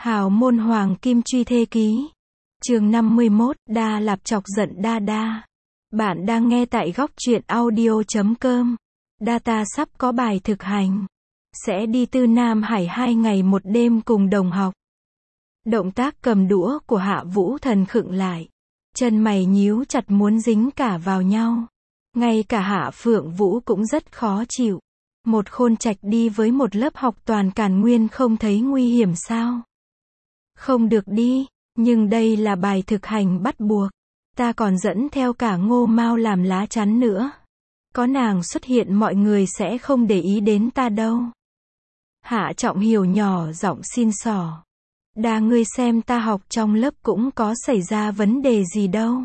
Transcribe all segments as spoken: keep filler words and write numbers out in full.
Hào môn hoàng kim truy thê ký. Chương năm mươi mốt, Đa Lạp chọc giận Đa Đa. Bạn đang nghe tại góc truyện audio chấm com. Data sắp có bài thực hành. Sẽ đi Tư Nam Hải hai ngày một đêm cùng đồng học. Động tác cầm đũa của Hạ Vũ Thần khựng lại. Chân mày nhíu chặt muốn dính cả vào nhau. Ngay cả Hạ Phượng Vũ cũng rất khó chịu. Một khôn trạch đi với một lớp học toàn càn nguyên không thấy nguy hiểm sao? Không được đi, nhưng đây là bài thực hành bắt buộc. Ta còn dẫn theo cả Ngô Mao làm lá chắn nữa. Có nàng xuất hiện mọi người sẽ không để ý đến ta đâu. Hạ Trọng Hiểu nhỏ giọng xin xỏ. Đa ngươi xem ta học trong lớp cũng có xảy ra vấn đề gì đâu.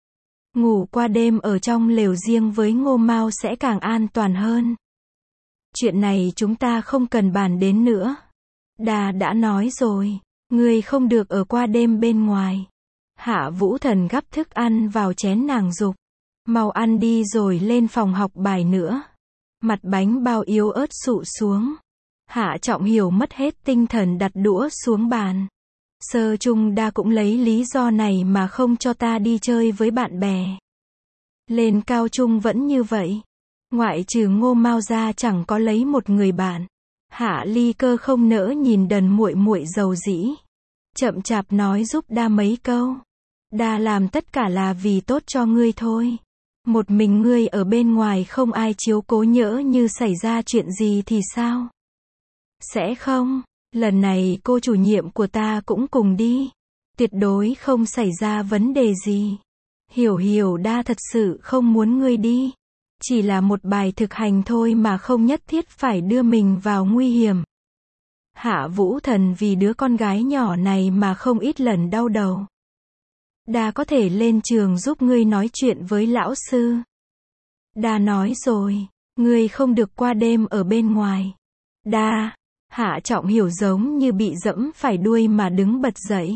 Ngủ qua đêm ở trong lều riêng với Ngô Mao sẽ càng an toàn hơn. Chuyện này chúng ta không cần bàn đến nữa. Đa đã nói rồi, ngươi không được ở qua đêm bên ngoài. Hạ Vũ Thần gắp thức ăn vào chén nàng dục. Mau ăn đi rồi lên phòng học bài nữa. Mặt bánh bao yếu ớt sụ xuống. Hạ Trọng Hiểu mất hết tinh thần đặt đũa xuống bàn. Sơ Trung Đa cũng lấy lý do này mà không cho ta đi chơi với bạn bè. Lên cao trung vẫn như vậy. Ngoại trừ Ngô Mao ra chẳng có lấy một người bạn. Hạ Ly Cơ không nỡ nhìn đần muội muội dầu dĩ. Chậm chạp nói giúp Đa mấy câu. Đa làm tất cả là vì tốt cho ngươi thôi. Một mình ngươi ở bên ngoài không ai chiếu cố, nhỡ như xảy ra chuyện gì thì sao? Sẽ không, lần này cô chủ nhiệm của ta cũng cùng đi. Tuyệt đối không xảy ra vấn đề gì. Hiểu Hiểu Đa thật sự không muốn ngươi đi. Chỉ là một bài thực hành thôi mà không nhất thiết phải đưa mình vào nguy hiểm. Hạ Vũ Thần vì đứa con gái nhỏ này mà không ít lần đau đầu. Đa có thể lên trường giúp ngươi nói chuyện với lão sư. Đa nói rồi, ngươi không được qua đêm ở bên ngoài. Đa, Hạ Trọng Hiểu giống như bị dẫm phải đuôi mà đứng bật dậy.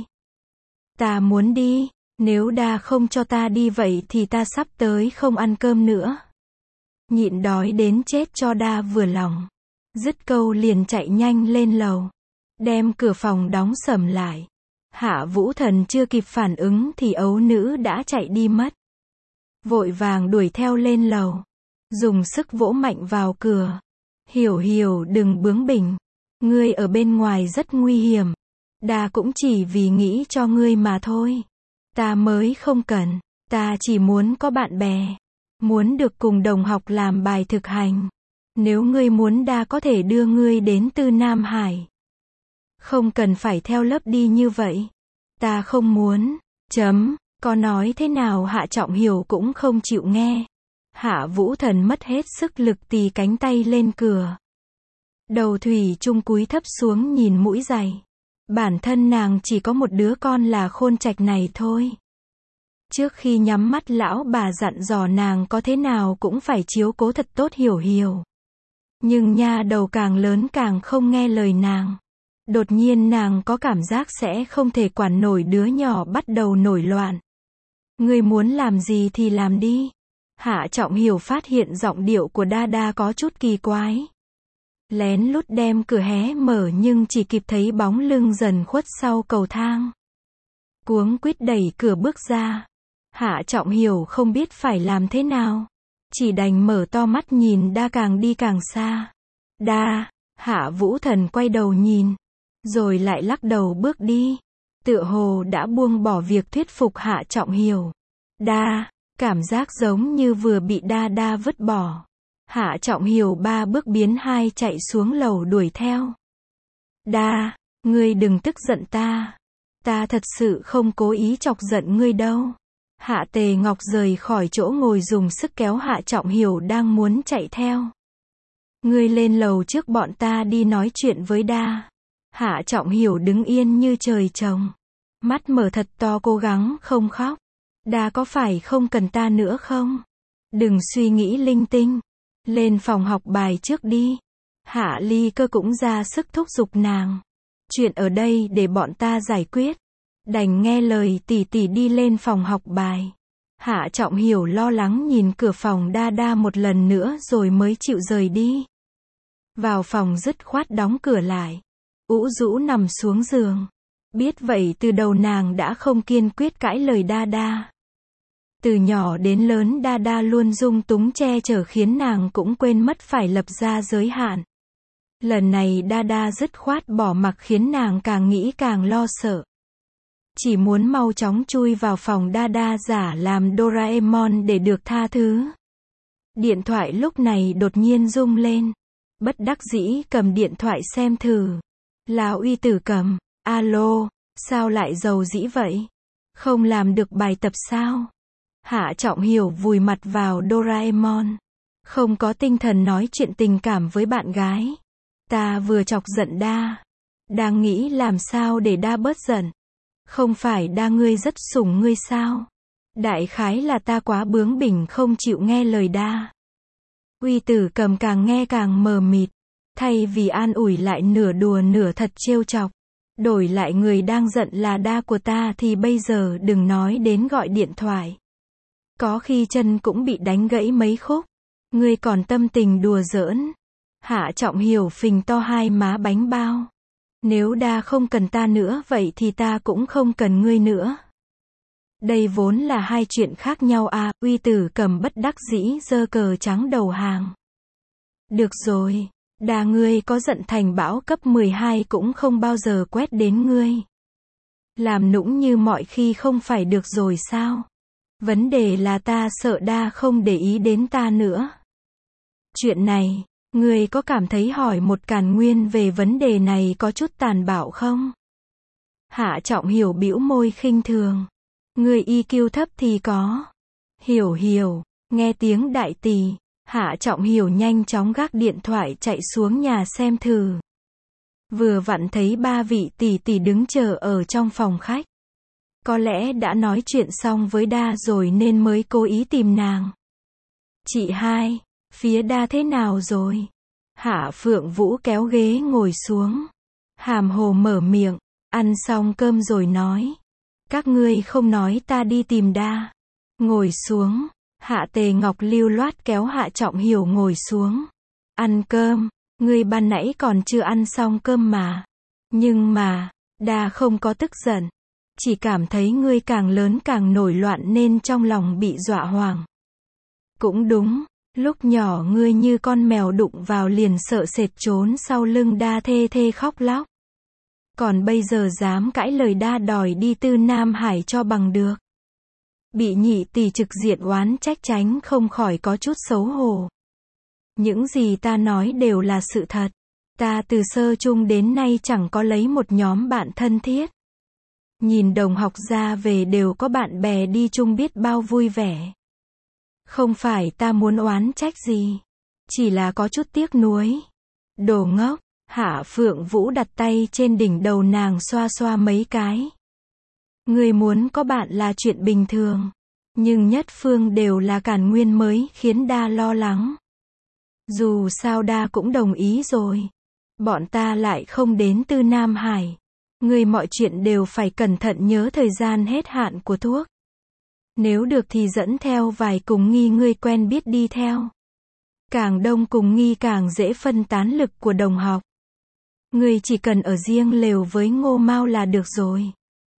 Ta muốn đi, nếu Đa không cho ta đi vậy thì ta sắp tới không ăn cơm nữa. Nhịn đói đến chết cho Đa vừa lòng. Dứt câu liền chạy nhanh lên lầu. Đem cửa phòng đóng sầm lại. Hạ Vũ Thần chưa kịp phản ứng thì ấu nữ đã chạy đi mất. Vội vàng đuổi theo lên lầu. Dùng sức vỗ mạnh vào cửa. Hiểu Hiểu đừng bướng bỉnh. Ngươi ở bên ngoài rất nguy hiểm. Đa cũng chỉ vì nghĩ cho ngươi mà thôi. Ta mới không cần. Ta chỉ muốn có bạn bè. Muốn được cùng đồng học làm bài thực hành. Nếu ngươi muốn Đa có thể đưa ngươi đến Tư Nam Hải. Không cần phải theo lớp đi như vậy. Ta không muốn. Chấm. Có nói thế nào Hạ Trọng Hiểu cũng không chịu nghe. Hạ Vũ Thần mất hết sức lực tì cánh tay lên cửa. Đầu thủy chung cúi thấp xuống nhìn mũi giày. Bản thân nàng chỉ có một đứa con là khôn trạch này thôi. Trước khi nhắm mắt lão bà dặn dò nàng có thế nào cũng phải chiếu cố thật tốt Hiểu Hiểu. Nhưng nha đầu càng lớn càng không nghe lời nàng. Đột nhiên nàng có cảm giác sẽ không thể quản nổi đứa nhỏ bắt đầu nổi loạn. Ngươi muốn làm gì thì làm đi. Hạ Trọng Hiểu phát hiện giọng điệu của Đa Đa có chút kỳ quái. Lén lút đem cửa hé mở nhưng chỉ kịp thấy bóng lưng dần khuất sau cầu thang. Cuống quýt đẩy cửa bước ra. Hạ Trọng Hiểu không biết phải làm thế nào. Chỉ đành mở to mắt nhìn Đa càng đi càng xa. Đa, Hạ Vũ Thần quay đầu nhìn. Rồi lại lắc đầu bước đi. Tựa hồ đã buông bỏ việc thuyết phục Hạ Trọng Hiểu. Đa, cảm giác giống như vừa bị Đa Đa vứt bỏ. Hạ Trọng Hiểu ba bước biến hai chạy xuống lầu đuổi theo. Đa, ngươi đừng tức giận ta. Ta thật sự không cố ý chọc giận ngươi đâu. Hạ Tề Ngọc rời khỏi chỗ ngồi dùng sức kéo Hạ Trọng Hiểu đang muốn chạy theo. Ngươi lên lầu trước bọn ta đi nói chuyện với Đa. Hạ Trọng Hiểu đứng yên như trời trồng. Mắt mở thật to cố gắng không khóc. Đa có phải không cần ta nữa không? Đừng suy nghĩ linh tinh. Lên phòng học bài trước đi. Hạ Ly Cơ cũng ra sức thúc giục nàng. Chuyện ở đây để bọn ta giải quyết. Đành nghe lời tỷ tỷ đi lên phòng học bài. Hạ Trọng Hiểu lo lắng nhìn cửa phòng Đa Đa một lần nữa rồi mới chịu rời đi. Vào phòng dứt khoát đóng cửa lại. Ũ rũ nằm xuống giường. Biết vậy từ đầu nàng đã không kiên quyết cãi lời Đa Đa. Từ nhỏ đến lớn Đa Đa luôn dung túng che chở khiến nàng cũng quên mất phải lập ra giới hạn. Lần này Đa Đa dứt khoát bỏ mặc khiến nàng càng nghĩ càng lo sợ. Chỉ muốn mau chóng chui vào phòng Đa Đa giả làm Doraemon để được tha thứ. Điện thoại lúc này đột nhiên rung lên. Bất đắc dĩ cầm điện thoại xem thử. Là Uy Tử Cầm. Alo, sao lại giàu dĩ vậy? Không làm được bài tập sao? Hạ Trọng Hiểu vùi mặt vào Doraemon. Không có tinh thần nói chuyện tình cảm với bạn gái. Ta vừa chọc giận Đa. Đang nghĩ làm sao để Đa bớt giận. Không phải Đa ngươi rất sủng ngươi sao? Đại khái là ta quá bướng bỉnh không chịu nghe lời Đa. Uy Tử Cầm càng nghe càng mờ mịt. Thay vì an ủi lại nửa đùa nửa thật trêu chọc. Đổi lại người đang giận là Đa của ta thì bây giờ đừng nói đến gọi điện thoại. Có khi chân cũng bị đánh gãy mấy khúc. Ngươi còn tâm tình đùa giỡn. Hạ Trọng Hiểu phình to hai má bánh bao. Nếu Đa không cần ta nữa vậy thì ta cũng không cần ngươi nữa. Đây vốn là hai chuyện khác nhau à, Uy Tử Cầm bất đắc dĩ giơ cờ trắng đầu hàng. Được rồi, Đa ngươi có giận thành bão cấp mười hai cũng không bao giờ quét đến ngươi. Làm nũng như mọi khi không phải được rồi sao? Vấn đề là ta sợ Đa không để ý đến ta nữa. Chuyện này, ngươi có cảm thấy hỏi một càn nguyên về vấn đề này có chút tàn bạo không? Hạ Trọng Hiểu bĩu môi khinh thường. Ngươi i kiu thấp thì có. Hiểu hiểu, nghe tiếng đại tỷ, Hạ Trọng Hiểu nhanh chóng gác điện thoại chạy xuống nhà xem thử. Vừa vặn thấy ba vị tỷ tỷ đứng chờ ở trong phòng khách. Có lẽ đã nói chuyện xong với Đa rồi nên mới cố ý tìm nàng. Chị hai, phía Đa thế nào rồi? Hạ Phượng Vũ kéo ghế ngồi xuống. Hàm hồ mở miệng, ăn xong cơm rồi nói. Các ngươi không nói ta đi tìm Đa. Ngồi xuống, Hạ Tề Ngọc lưu loát kéo Hạ Trọng Hiểu ngồi xuống. Ăn cơm, ngươi ban nãy còn chưa ăn xong cơm mà. Nhưng mà, Đa không có tức giận. Chỉ cảm thấy ngươi càng lớn càng nổi loạn nên trong lòng bị dọa hoảng. Cũng đúng, lúc nhỏ ngươi như con mèo đụng vào liền sợ sệt trốn sau lưng Đa thê thê khóc lóc. Còn bây giờ dám cãi lời Đa đòi đi Tư Nam Hải cho bằng được. Bị nhị tỷ trực diện oán trách tránh không khỏi có chút xấu hổ. Những gì ta nói đều là sự thật. Ta từ sơ chung đến nay chẳng có lấy một nhóm bạn thân thiết. Nhìn đồng học ra về đều có bạn bè đi chung biết bao vui vẻ. Không phải ta muốn oán trách gì. Chỉ là có chút tiếc nuối. Đồ ngốc. Hạ Phượng Vũ đặt tay trên đỉnh đầu nàng xoa xoa mấy cái. Người muốn có bạn là chuyện bình thường. Nhưng nhất phương đều là càn nguyên mới khiến Đa lo lắng. Dù sao Đa cũng đồng ý rồi. Bọn ta lại không đến Tư Nam Hải. Người mọi chuyện đều phải cẩn thận nhớ thời gian hết hạn của thuốc. Nếu được thì dẫn theo vài cùng nghi ngươi quen biết đi theo. Càng đông cùng nghi càng dễ phân tán lực của đồng học. Ngươi chỉ cần ở riêng lều với Ngô Mao là được rồi.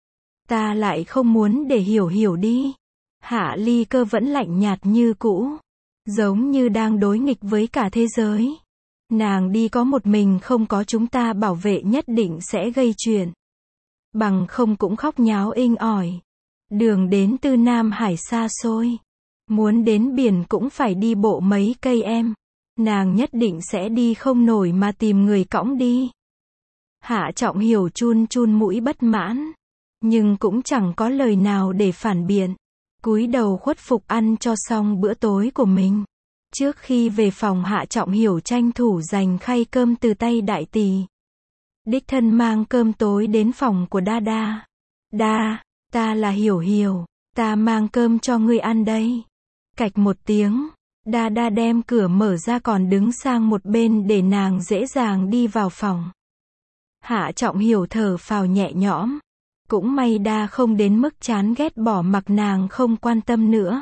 Ta lại không muốn để Hiểu Hiểu đi. Hạ Ly Cơ vẫn lạnh nhạt như cũ. Giống như đang đối nghịch với cả thế giới. Nàng đi có một mình không có chúng ta bảo vệ nhất định sẽ gây chuyện. Bằng không cũng khóc nháo inh ỏi. Đường đến Tư Nam Hải xa xôi. Muốn đến biển cũng phải đi bộ mấy cây em. Nàng nhất định sẽ đi không nổi mà tìm người cõng đi. Hạ Trọng Hiểu chun chun mũi bất mãn. Nhưng cũng chẳng có lời nào để phản biện. Cúi đầu khuất phục ăn cho xong bữa tối của mình. Trước khi về phòng Hạ Trọng Hiểu tranh thủ giành khay cơm từ tay đại tỷ. Đích thân mang cơm tối đến phòng của Đa Đa. Đa, ta là Hiểu Hiểu, ta mang cơm cho ngươi ăn đây. Cạch một tiếng, Đa Đa đem cửa mở ra còn đứng sang một bên để nàng dễ dàng đi vào phòng. Hạ Trọng Hiểu thở phào nhẹ nhõm. Cũng may Đa không đến mức chán ghét bỏ mặc nàng không quan tâm nữa.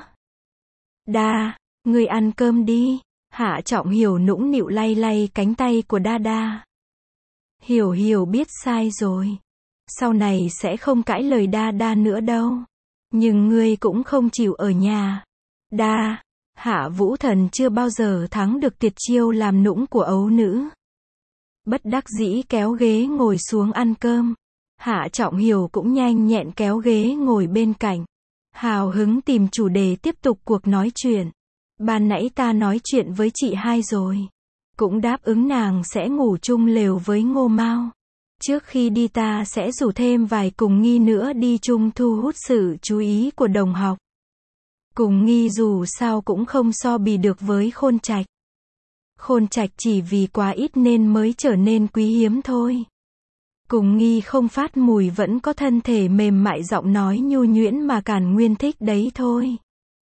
Đa, ngươi ăn cơm đi. Hạ Trọng Hiểu nũng nịu lay lay cánh tay của Đa Đa. Hiểu Hiểu biết sai rồi. sau này sẽ không cãi lời đa đa nữa đâu. Nhưng ngươi cũng không chịu ở nhà. Đa, Hạ Vũ Thần chưa bao giờ thắng được tuyệt chiêu làm nũng của ấu nữ. Bất đắc dĩ kéo ghế ngồi xuống ăn cơm. Hạ Trọng Hiểu cũng nhanh nhẹn kéo ghế ngồi bên cạnh. Hào hứng tìm chủ đề tiếp tục cuộc nói chuyện. Ban nãy ta nói chuyện với chị hai rồi. Cũng đáp ứng nàng sẽ ngủ chung lều với Ngô Mao. Trước khi đi ta sẽ rủ thêm vài cùng nghi nữa đi chung thu hút sự chú ý của đồng học. Cùng nghi dù sao cũng không so bì được với Khôn Trạch. Khôn Trạch chỉ vì quá ít nên mới trở nên quý hiếm thôi. Cùng nghi không phát mùi vẫn có thân thể mềm mại giọng nói nhu nhuyễn mà Càn Nguyên thích đấy thôi.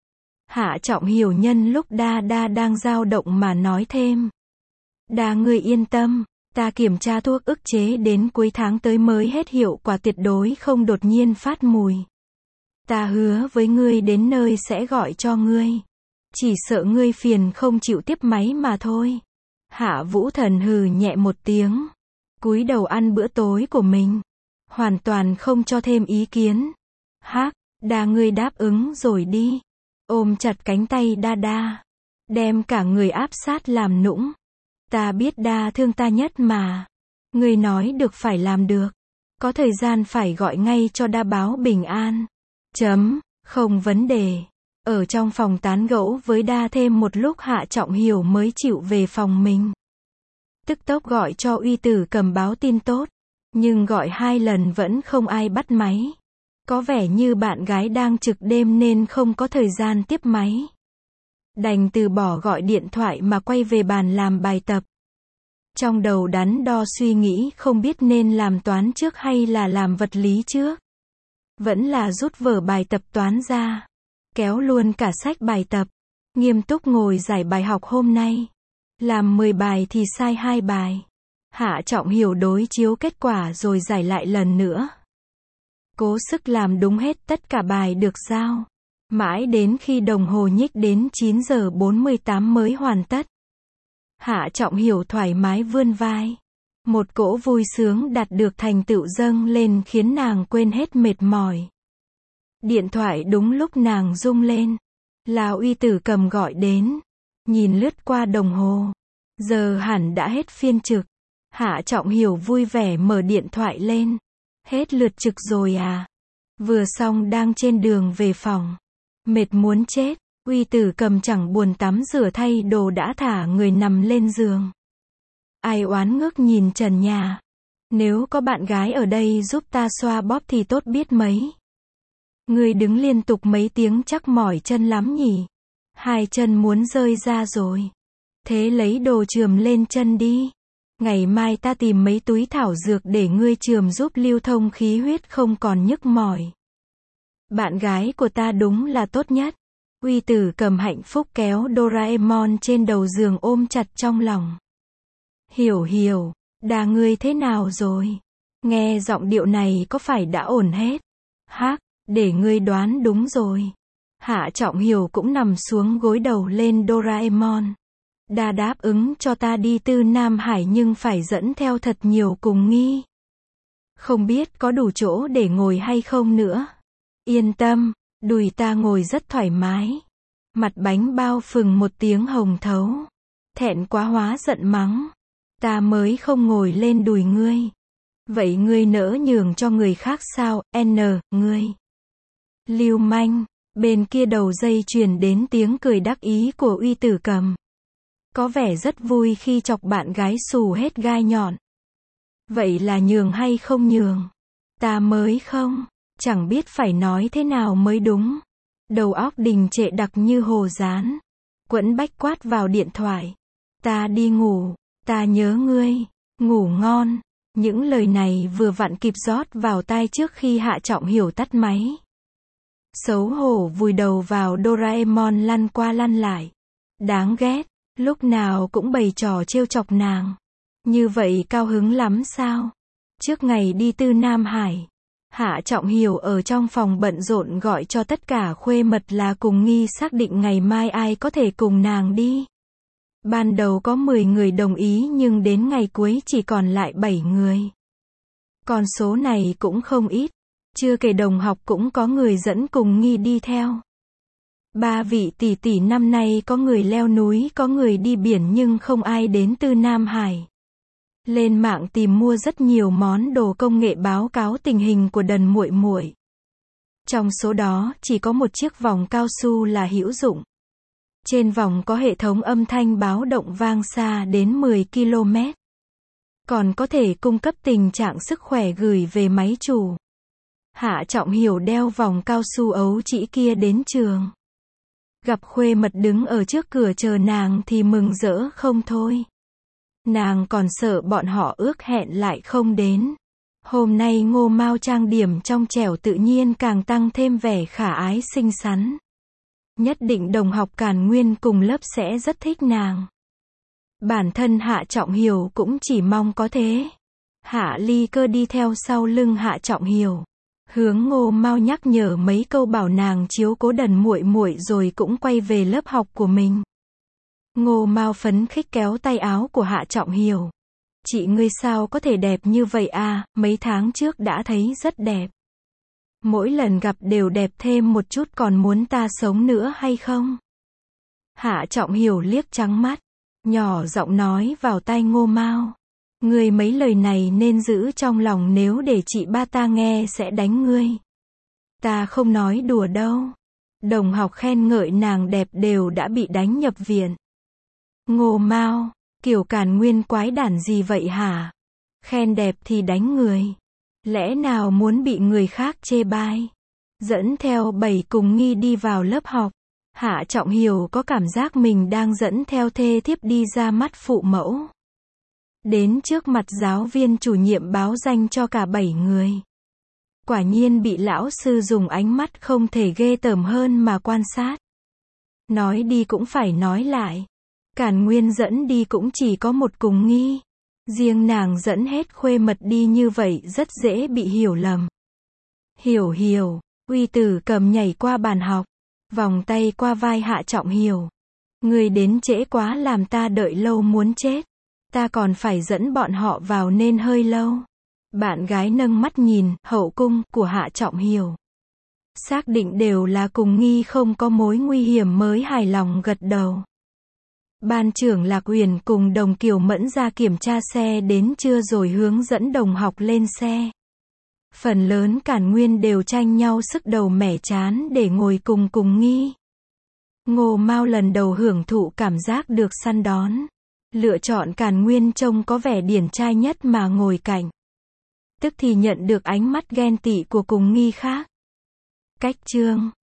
Hạ Trọng Hiểu nhân lúc đa đa đang dao động mà nói thêm. Đa ngươi yên tâm, ta kiểm tra thuốc ức chế đến cuối tháng tới mới hết hiệu quả tuyệt đối không đột nhiên phát mùi. Ta hứa với ngươi đến nơi sẽ gọi cho ngươi. Chỉ sợ ngươi phiền không chịu tiếp máy mà thôi. Hạ Vũ Thần hừ nhẹ một tiếng. Cúi đầu ăn bữa tối của mình. Hoàn toàn không cho thêm ý kiến. Hác, đa ngươi đáp ứng rồi đi. Ôm chặt cánh tay đa đa. Đem cả người áp sát làm nũng. Ta biết đa thương ta nhất mà. Ngươi nói được phải làm được. Có thời gian phải gọi ngay cho đa báo bình an. Chấm, không vấn đề. Ở trong phòng tán gẫu với đa thêm một lúc Hạ Trọng Hiểu mới chịu về phòng mình. Tức tốc gọi cho Uy Tử Cầm báo tin tốt. Nhưng gọi hai lần vẫn không ai bắt máy. Có vẻ như bạn gái đang trực đêm nên không có thời gian tiếp máy. Đành từ bỏ gọi điện thoại mà quay về bàn làm bài tập. Trong đầu đắn đo suy nghĩ không biết nên làm toán trước hay là làm vật lý trước. Vẫn là rút vở bài tập toán ra. Kéo luôn cả sách bài tập. Nghiêm túc ngồi giải bài học hôm nay. Làm mười bài thì sai hai bài. Hạ Trọng Hiểu đối chiếu kết quả rồi giải lại lần nữa. Cố sức làm đúng hết tất cả bài được giao. Mãi đến khi đồng hồ nhích đến chín giờ bốn mươi tám mới hoàn tất. Hạ Trọng Hiểu thoải mái vươn vai. Một cỗ vui sướng đạt được thành tựu dâng lên khiến nàng quên hết mệt mỏi. Điện thoại đúng lúc nàng rung lên. Là Uy Tử Cầm gọi đến. Nhìn lướt qua đồng hồ. Giờ hẳn đã hết phiên trực. Hạ Trọng Hiểu vui vẻ mở điện thoại lên. Hết lượt trực rồi à? Vừa xong đang trên đường về phòng. Mệt muốn chết. Uy Tử Cầm chẳng buồn tắm rửa thay đồ đã thả người nằm lên giường. Ai oán ngước nhìn trần nhà. Nếu có bạn gái ở đây giúp ta xoa bóp thì tốt biết mấy. Người đứng liên tục mấy tiếng chắc mỏi chân lắm nhỉ. Hai chân muốn rơi ra rồi. Thế lấy đồ chườm lên chân đi. Ngày mai ta tìm mấy túi thảo dược để ngươi chườm giúp lưu thông khí huyết không còn nhức mỏi. Bạn gái của ta đúng là tốt nhất. Uy Tử Cầm hạnh phúc kéo Doraemon trên đầu giường ôm chặt trong lòng. Hiểu hiểu, đà ngươi thế nào rồi? Nghe giọng điệu này có phải đã ổn hết? Hác, để ngươi đoán đúng rồi. Hạ Trọng Hiểu cũng nằm xuống gối đầu lên Doraemon. Đà đáp ứng cho ta đi Tư Nam Hải nhưng phải dẫn theo thật nhiều cùng nghi. Không biết có đủ chỗ để ngồi hay không nữa. Yên tâm, đùi ta ngồi rất thoải mái. Mặt bánh bao phừng một tiếng hồng thấu. Thẹn quá hóa giận mắng. Ta mới không ngồi lên đùi ngươi. Vậy ngươi nỡ nhường cho người khác sao, N, ngươi. Lưu manh, bên kia đầu dây truyền đến tiếng cười đắc ý của Uy Tử Cầm. Có vẻ rất vui khi chọc bạn gái xù hết gai nhọn. Vậy là nhường hay không nhường? Ta mới không, chẳng biết phải nói thế nào mới đúng. Đầu óc đình trệ đặc như hồ dán. Quẫn bách quát vào điện thoại. Ta đi ngủ, ta nhớ ngươi, ngủ ngon. Những lời này vừa vặn kịp rót vào tai trước khi Hạ Trọng Hiểu tắt máy. Xấu hổ vùi đầu vào Doraemon lăn qua lăn lại. Đáng ghét, lúc nào cũng bày trò trêu chọc nàng. Như vậy cao hứng lắm sao? Trước ngày đi Tư Nam Hải, Hạ Trọng Hiểu ở trong phòng bận rộn gọi cho tất cả khuê mật là cùng nghi xác định ngày mai ai có thể cùng nàng đi. Ban đầu có mười người đồng ý nhưng đến ngày cuối chỉ còn lại bảy người. Con số này cũng không ít. Chưa kể đồng học cũng có người dẫn cùng Nghi đi theo. Ba vị tỷ tỷ năm nay có người leo núi, có người đi biển nhưng không ai đến từ Nam Hải. Lên mạng tìm mua rất nhiều món đồ công nghệ báo cáo tình hình của đần muội muội. Trong số đó, chỉ có một chiếc vòng cao su là hữu dụng. Trên vòng có hệ thống âm thanh báo động vang xa đến mười ki lô mét. Còn có thể cung cấp tình trạng sức khỏe gửi về máy chủ. Hạ Trọng Hiểu đeo vòng cao su ấu trĩ kia đến trường. Gặp Khuê Mật đứng ở trước cửa chờ nàng thì mừng rỡ không thôi. Nàng còn sợ bọn họ ước hẹn lại không đến. Hôm nay Ngô Mao trang điểm trong trẻo tự nhiên càng tăng thêm vẻ khả ái xinh xắn. Nhất định đồng học Càn Nguyên cùng lớp sẽ rất thích nàng. Bản thân Hạ Trọng Hiểu cũng chỉ mong có thế. Hạ Ly Cơ đi theo sau lưng Hạ Trọng Hiểu. Hướng Ngô Mao nhắc nhở mấy câu bảo nàng chiếu cố đần muội muội rồi cũng quay về lớp học của mình. Ngô Mao phấn khích kéo tay áo của Hạ Trọng Hiểu. Chị ngươi sao có thể đẹp như vậy à, mấy tháng trước đã thấy rất đẹp. Mỗi lần gặp đều đẹp thêm một chút, còn muốn ta sống nữa hay không? Hạ Trọng Hiểu liếc trắng mắt, nhỏ giọng nói vào tai Ngô Mao. Ngươi mấy lời này nên giữ trong lòng, nếu để chị ba ta nghe sẽ đánh ngươi. Ta không nói đùa đâu. Đồng học khen ngợi nàng đẹp đều đã bị đánh nhập viện. Ngô Mao, kiểu Càn Nguyên quái đản gì vậy hả? Khen đẹp thì đánh người. Lẽ nào muốn bị người khác chê bai? Dẫn theo Bảy cùng Nghi đi vào lớp học. Hạ Trọng Hiểu có cảm giác mình đang dẫn theo thê thiếp đi ra mắt phụ mẫu. Đến trước mặt giáo viên chủ nhiệm báo danh cho cả bảy người. Quả nhiên bị lão sư dùng ánh mắt không thể ghê tởm hơn mà quan sát. Nói đi cũng phải nói lại. Càn Nguyên dẫn đi cũng chỉ có một cùng Nghi. Riêng nàng dẫn hết Khuê Mật đi như vậy rất dễ bị hiểu lầm. Hiểu Hiểu, Uy Tử Cầm nhảy qua bàn học. Vòng tay qua vai Hạ Trọng Hiểu. Người đến trễ quá làm ta đợi lâu muốn chết. Ta còn phải dẫn bọn họ vào nên hơi lâu. Bạn gái nâng mắt nhìn hậu cung của Hạ Trọng Hiểu. Xác định đều là cùng Nghi không có mối nguy hiểm mới hài lòng gật đầu. Ban trưởng Lạc Uyển cùng Đồng Kiều Mẫn ra kiểm tra xe đến trưa rồi hướng dẫn đồng học lên xe. Phần lớn Càn Nguyên đều tranh nhau sức đầu mẻ chán để ngồi cùng cùng Nghi. Ngô Mao lần đầu hưởng thụ cảm giác được săn đón. Lựa chọn Càn Nguyên trông có vẻ điển trai nhất mà ngồi cạnh. Tức thì nhận được ánh mắt ghen tị của cùng Nghi khác. Cách chương